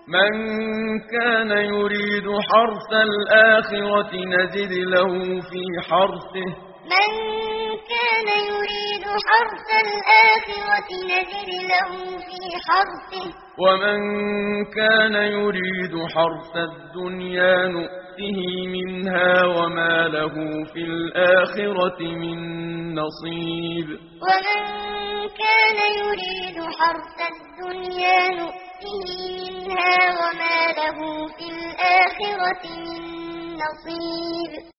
من كان يريد حرث الآخرة نزد له في حرثه من كان يريد حرث الآخرة نزد له في حرثه ومن كان يريد حرث الدنيا نؤته منها وما له في الآخرة من نصيب ومن كان يريد حرث الدنيا نؤته منها وما له في الآخرة من نصيب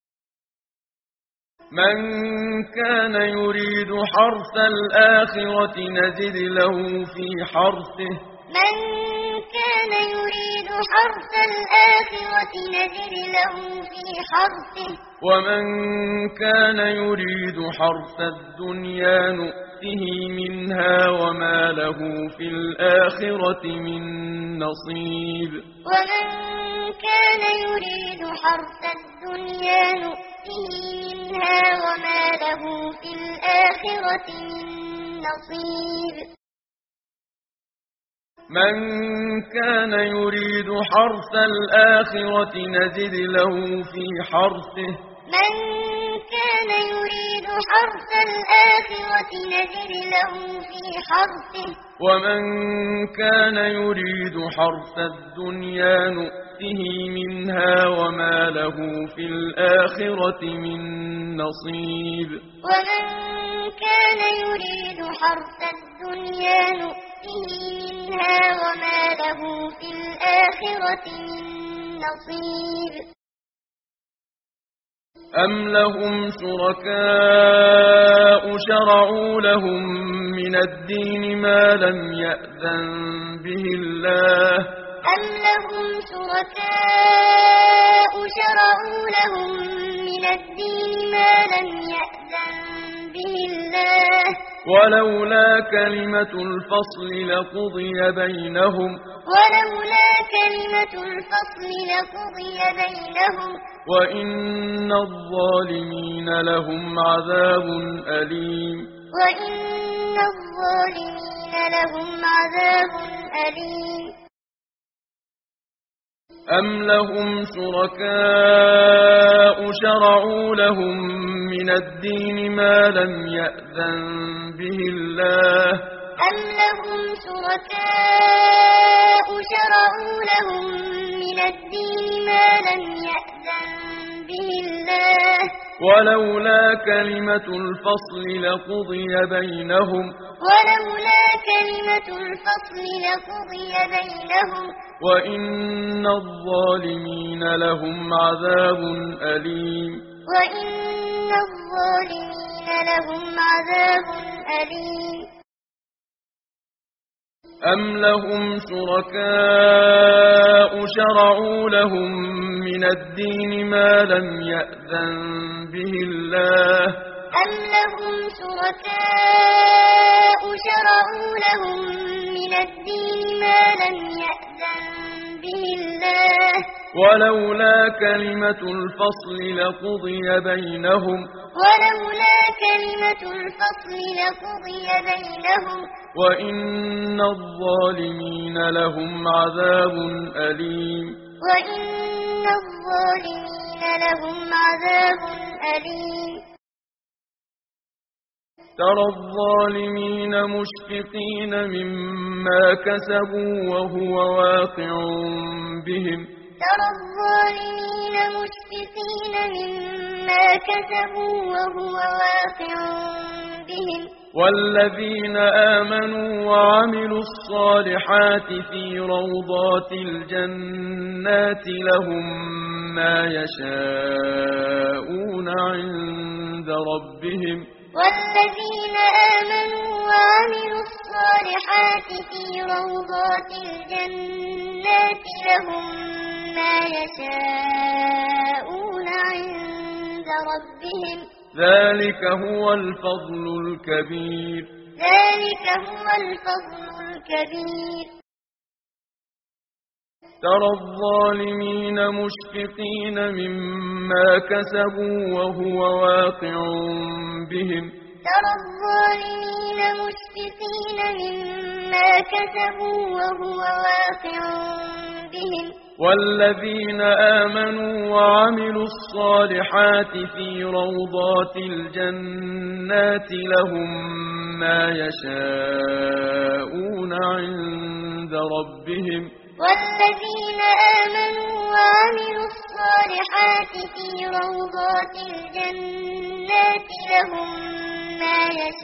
من كان يريد حرث الآخرة نزد له في حرثه من كان يريد حرث الآخرة نزد له في حرثه ومن كان يريد حرث الدنيا نؤته منها وما له في الآخرة من نصيب ومن كان يريد حرث الدنيا نؤته منها وما له في الآخرة من نصيب من كان يريد حرث الآخرة نزد له في حرثه من كان يريد حرث الآخرة نزد له في حرثه ومن كان يريد حرث الدنيا نؤته منها وما له في الآخرة من نصيب ومن كان يريد حرث الدنيا نؤته منها وما له في الآخرة من نصيب أم لهم شركاء شرعوا لهم من الدين ما لم يأذن به الله أم لهم شركاء شرعوا لهم من الدين ما لم يأذن به الله ولولا كلمة الفصل لقضي بينهم ولولا كلمة الفصل لقضي بينهم وإن الظالمين لهم عذاب أليم وإن الظالمين لهم عذاب أليم أم لهم شركاء شرعوا لهم من الدين ما لم يأذن به الله أم لهم شركاء شرعوا لهم من الدين ما لم يأذن به الله ولولا كلمة الفصل لقضي بينهم ولولا كلمة الفصل لقضي بينهم وإن الظالمين لهم عذاب أليم وإن الظالمين لهم عذاب أليم أم لهم شركاء شرعوا لهم من الدين ما لم يأذن به الله أم لهم شركاء شرعوا لهم من الدين ما لم يأذن به الله ولولا كلمة الفصل لقضي بينهم ولولا كلمة الفصل لقضي بينهم وإن الظالمين لهم عذاب أليم وإن الظالمين لهم عذاب أليم ترى الظالمين مشفقين مما كسبوا وهو واقع بهم ترى الظالمين مشفقين مما كسبوا وهو واقع بهم والذين آمنوا وعملوا الصالحات في روضات الجنات لهم ما يشاءون عند ربهم والذين آمنوا وعملوا الصالحات في روضات الجنات لهم ما يشاءون عند ربهم ذلك هو الفضل الكبير ذلك هو الفضل الكبير ترى الظالمين مشفقين مما كسبوا وهو واقع بهم ترى الظالمين مشفقين مما كسبوا وهو واقع والذين آمنوا وعملوا الصالحات في روضات الجنات لهم ما يشاءون عند ربهم والذين آمنوا وعملوا الصالحات في روضات الجنات لهم ما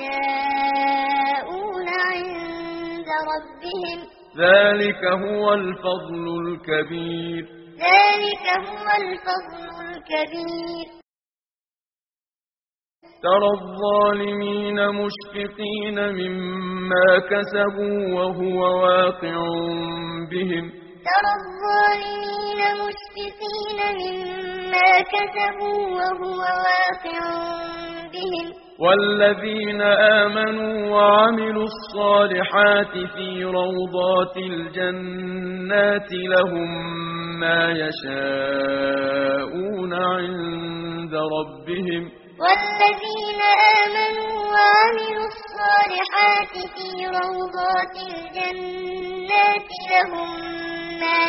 يشاءون عند ربهم ذلك هو الفضل الكبير ذلك هو الفضل الكبير ترى الظالمين مشفقين مما كسبوا وهو واقع بهم ترى الظالمين مشفقين مما كسبوا وهو واقع بهم والذين آمنوا وعملوا الصالحات في روضات الجنات لهم ما يشاءون عند ربهم والذين آمنوا وعملوا الصالحات في روضات الجنات لهم ما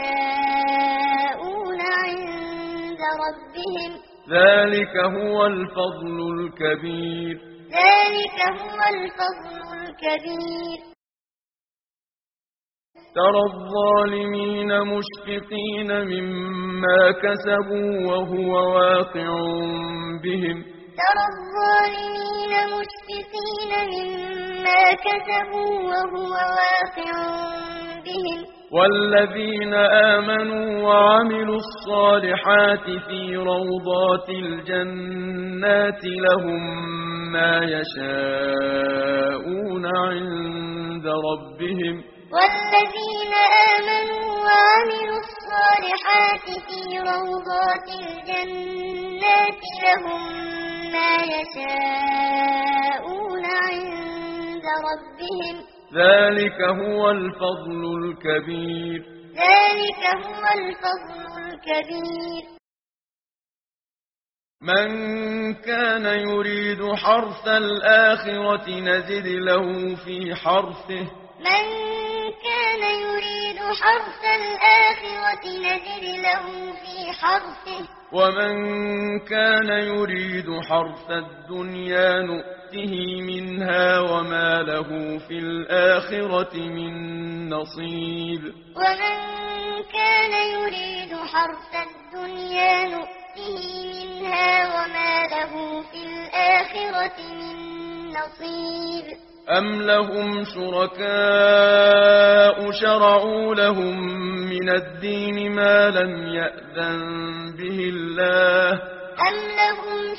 يشاءون عند ربهم ذلك هو الفضل الكبير ذلك هو الفضل الكبير ترى الظالمين مشفقين مما كسبوا وهو واقع بهم ترى الظالمين مشفقين مما كسبوا وهو واقع بهم والذين آمنوا وعملوا الصالحات في روضات الجنات لهم ما يشاءون عند ربهم والذين آمنوا وعملوا الصالحات في روضات الجنات لهم ما يشاءون عند ربهم ذلك هو الفضل الكبير ذلك هو الفضل الكبير من كان يريد حرث الآخرة نزد له في حرثه من كان يريد حرث الآخرة نزد له في حرثه ومن كان يريد حرث الدنيا نؤته منها وما له في الآخرة من نصيب ومن كان يريد حرث الدنيا نؤته منها وما له في الآخرة من نصيب أم لهم شركاء شرعوا لهم من الدين ما لم يأذن به الله أم لهم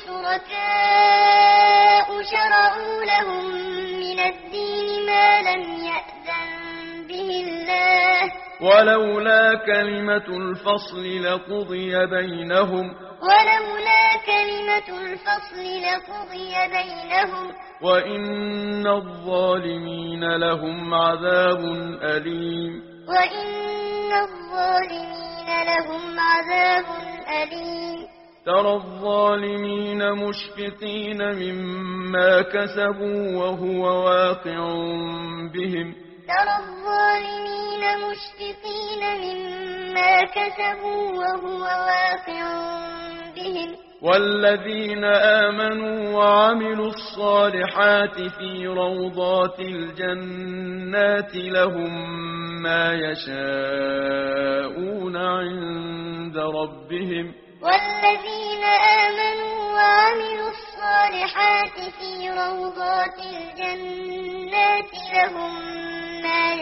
شركاء شرعوا لهم من الدين ما لم يأذن به الله ولولا كلمة الفصل لقضي بينهم ولولا كلمة الفصل لقضي بينهم وإن الظالمين لهم عذاب أليم وإن الظالمين لهم عذاب أليم ترى الظالمين مشفقين مما كسبوا وهو واقع بهم ترى الظالمين مشفقين مما كسبوا وهو واقع بهم والذين آمنوا وعملوا الصالحات في روضات الجنات لهم ما يشاءون عند ربهم والذين آمنوا وعملوا الصالحات في روضات الجنات لهم ما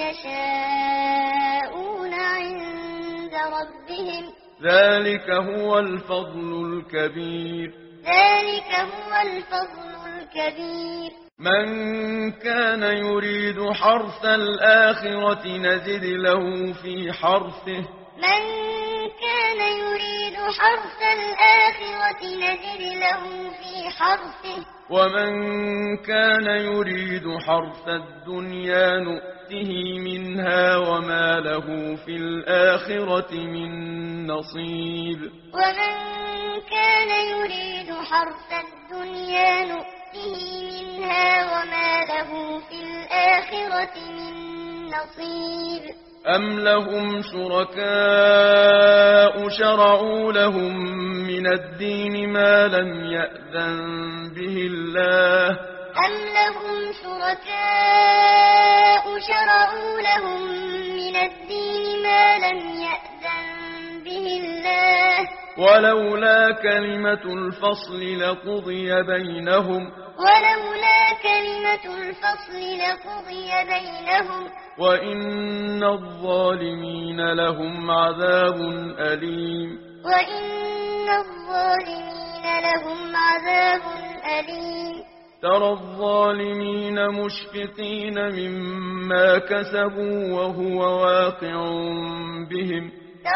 يشاءون عند ربهم ذلك هو الفضل الكبير ذلك هو الفضل الكبير من كان يريد حرث الآخرة نزد له في حرثه من كان يريد حرث الآخرة نزد له في حرثه ومن كان يريد حرث الدنيا نؤته منها وما له في الآخرة من نصيب ومن كان يريد حرث الدنيا نؤته منها وما له في الآخرة من نصيب أم لهم شركاء شرعوا لهم من الدين ما لم يأذن به الله أم لهم شركاء شرعوا لهم من الدين ما لم يأذن به الله ولولا كلمة الفصل لقضي بينهم وإن الظالمين لهم عذاب أليم ترى الظالمين مشفقين مما كسبوا وهو واقع بهم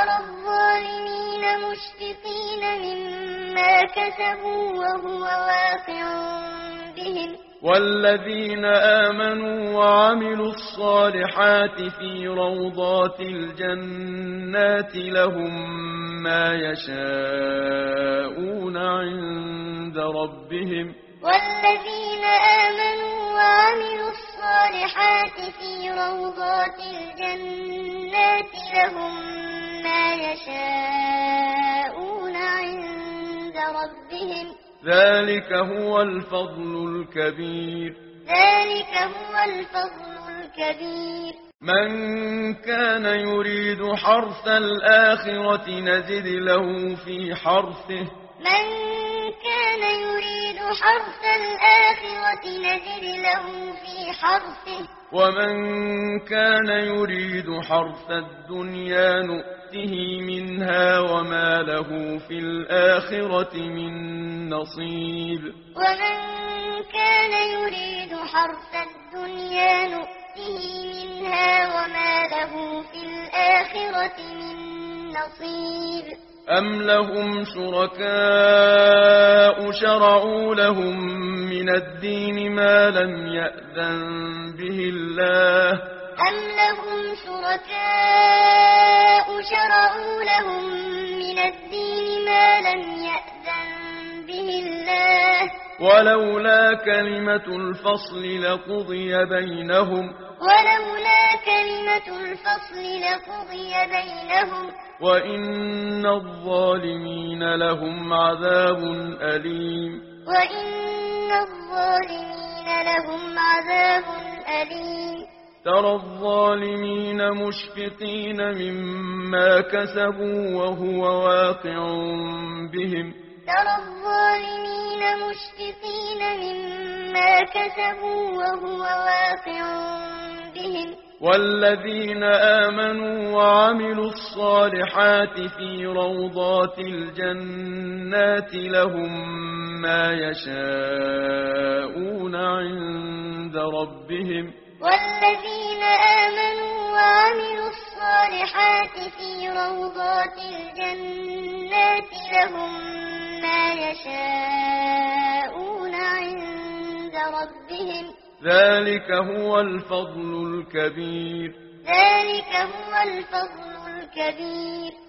والذين آمنوا وعملوا الصالحات في روضات الجنات لهم ما يشاءون عند ربهم والذين آمنوا وعملوا الصالحات في روضات الجنات لهم ما يشاءون عند ربهم ذلك هو الفضل الكبير من كان يريد حرث الآخرة نزد له في حرثه ومن كان يريد حرث الدنيا نؤته منها وما له في الآخرة من نصيب أم لهم شركاء شرعوا لهم من الدين ما لم يأذن به الله ولولا كلمة الفصل لقضي بينهم وإن الظالمين لهم عذاب أليم ترى الظالمين مشفقين مما كسبوا وهو واقع بهم والذين آمنوا وعملوا الصالحات في روضات الجنات لهم ما يشاءون عند ربهم والذين آمنوا وعملوا الصالحات في روضات الجنات لهم ما يشاءون عند ربهم ذلك هو الفضل الكبير